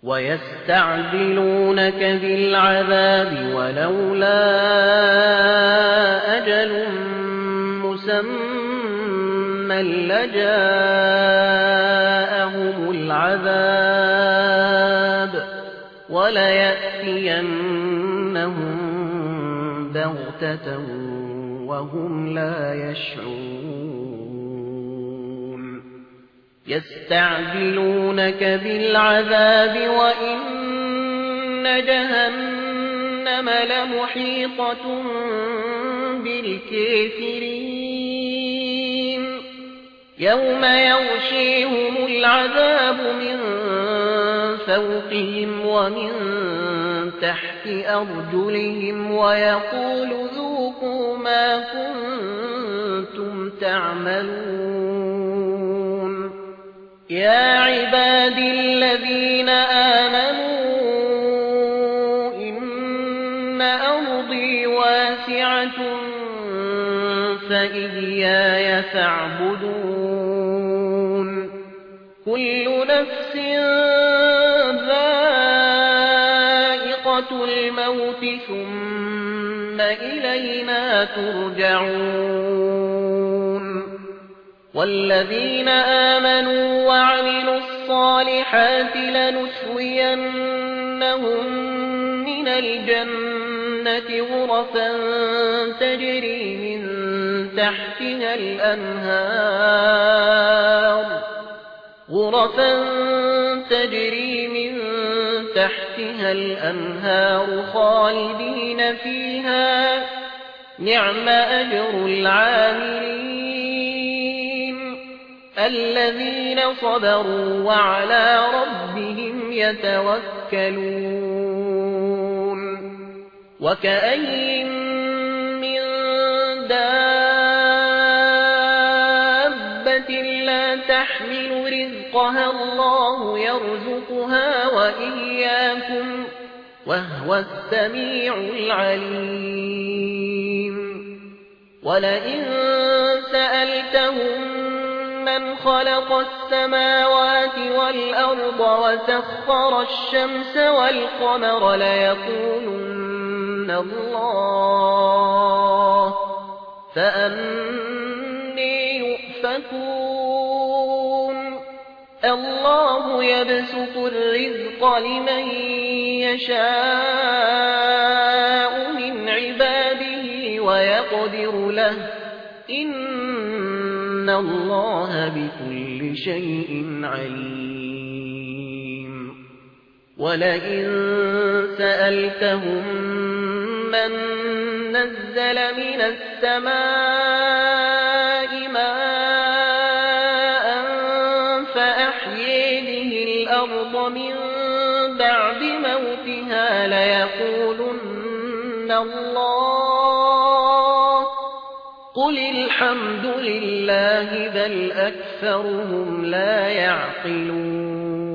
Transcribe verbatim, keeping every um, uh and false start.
ويستعجلونك بالعذاب ولولا أجل مسمى لجاءهم العذاب وليأتينهم بغتة وهم لا يشعرون يستعجلونك بالعذاب وإن جهنم لمحيطة بالكافرين يوم يغشيهم العذاب من فوقهم ومن تحت أرجلهم ويقول ذوقوا ما كنتم تعملون يا عبادي الذين آمنوا إن أرضي واسعة فإياي فاعبدون كل نفس ذائقة الموت ثم إلينا ترجعون والذين آمنوا وعملوا الصالحات لنسوينهم من الجنة غرفا تجري من تحتها الأنهار غرفا تجري من تحتها الأنهار خالدين فيها نعم أجر العاملين الذين صبروا وعلى ربهم يتوكلون وكأين من دابة لا تحمل رزقها الله يرزقها وإياكم وهو السميع العليم ولئن سألتهم من خلق السماوات والأرض وسخر الشمس والقمر ليقولن الله فأني يؤفكون الله يبسط الرزق لمن يشاء من عباده ويقدر له إن الله بكل شيء عليم ولئن سألتهم من نزل من السماء ماء فأحيي به الأرض من بعد موتها ليقولن الله قل الحمد لله بل أكثرهم لا يعقلون